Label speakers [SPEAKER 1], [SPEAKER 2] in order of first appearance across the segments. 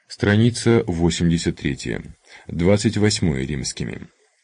[SPEAKER 1] Страница 83. 28 римскими.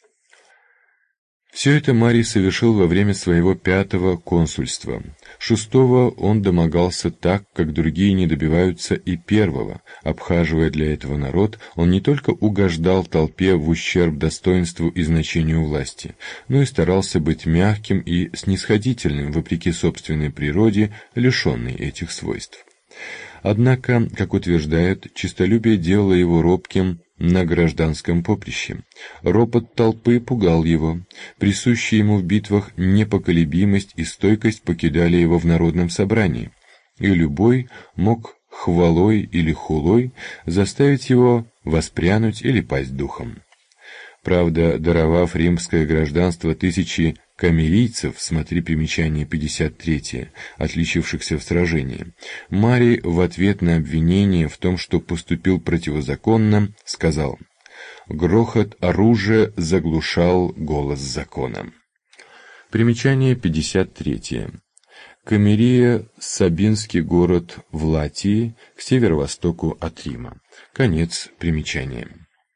[SPEAKER 1] Все это Марий совершил во время своего 5-го консульства. 6-го он домогался так, как другие не добиваются и 1-го. Обхаживая для этого народ, он не только угождал толпе в ущерб достоинству и значению власти, но и старался быть мягким и снисходительным, вопреки собственной природе, лишенной этих свойств. Однако, как утверждают, честолюбие делало его робким на гражданском поприще. Ропот толпы пугал его. Присущие ему в битвах непоколебимость и стойкость покидали его в народном собрании, и любой мог хвалой или хулой заставить его воспрянуть или пасть духом. Правда, даровав римское гражданство тысячи камерийцев, смотри примечание 53, отличившихся в сражении, Марий в ответ на обвинение в том, что поступил противозаконно, сказал: «Грохот оружия заглушал голос закона». Примечание 53. Камерия — Сабинский город в Латии, к северо-востоку от Рима. Конец примечания.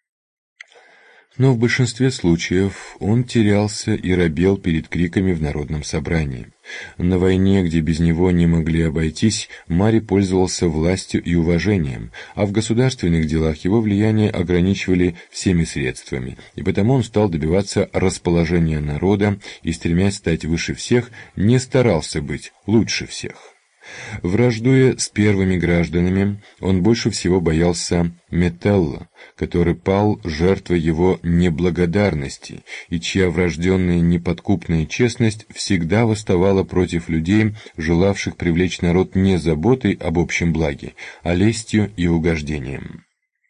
[SPEAKER 1] Но в большинстве случаев он терялся и робел перед криками в народном собрании. На войне, где без него не могли обойтись, Марий пользовался властью и уважением, а в государственных делах его влияние ограничивали всеми средствами, и потому он стал добиваться расположения народа и, стремясь стать выше всех, не старался быть лучше всех. Враждуя с первыми гражданами, он больше всего боялся Метелла, который пал жертвой его неблагодарности, и чья врожденная неподкупная честность всегда восставала против людей, желавших привлечь народ не заботой об общем благе, а лестью и угождением.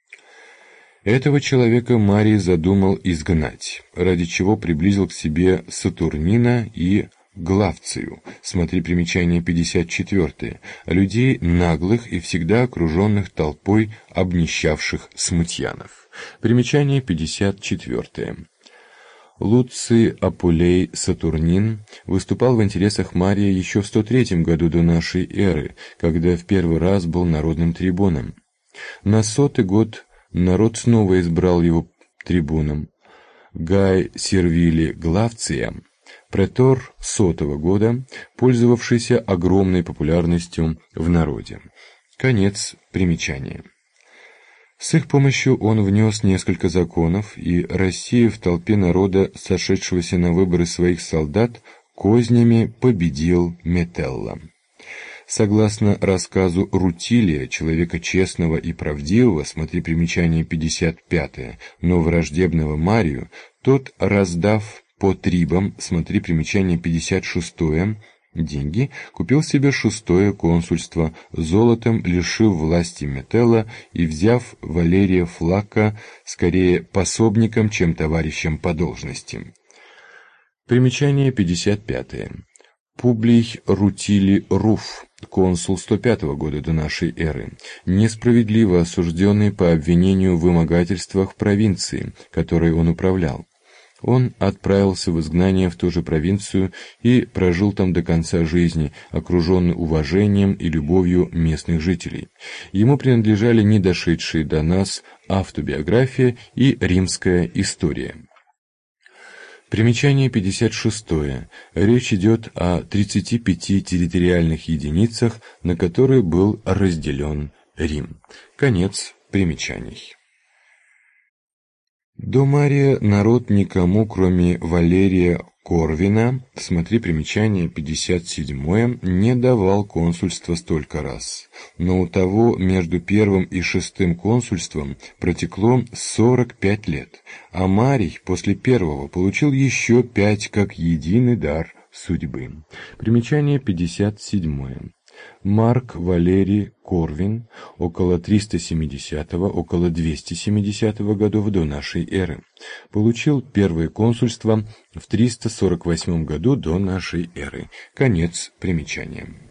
[SPEAKER 1] Этого человека Марий задумал изгнать, ради чего приблизил к себе Сатурнина и Главцию, смотри примечание 54, людей наглых и всегда окруженных толпой обнищавших смутьянов. Примечание 54. Луций Апулей Сатурнин выступал в интересах Мария еще в 103 году до нашей эры, когда в первый раз был народным трибуном. На 100-й год народ снова избрал его трибуном. Гай Сервилий Главция, претор 100-го года, пользовавшийся огромной популярностью в народе. Конец примечания. С их помощью он внес несколько законов и, рассеяв в толпе народа, сошедшегося на выборы своих солдат, кознями победил Метелла. Согласно рассказу Рутилия, человека честного и правдивого, смотри примечание 55, но враждебного Марию, тот, раздав по трибам, смотри примечание 56, деньги, купил себе 6-е консульство, золотом лишив власти Метелла и взяв Валерия Флакка скорее пособником, чем товарищем по должности. Примечание 55. Публий Рутилий Руф, консул 105 года до нашей эры, несправедливо осужденный по обвинению в вымогательствах в провинции, которой он управлял. Он отправился в изгнание в ту же провинцию и прожил там до конца жизни, окруженный уважением и любовью местных жителей. Ему принадлежали недошедшие до нас автобиография и римская история. Примечание 56. Речь идет о 35 территориальных единицах, на которые был разделен Рим. Конец примечаний. До Мария народ никому, кроме Валерия Корвина, смотри примечание 57, не давал консульства столько раз. Но у того между 1-м и 6-м консульством протекло 45 лет, а Марий после 1-го получил еще 5 как единый дар судьбы. Примечание 57. Марк Валерий Корвин, около 370-го, около 270-го годов до нашей эры, получил первое консульство в 348 году до нашей эры. Конец примечания.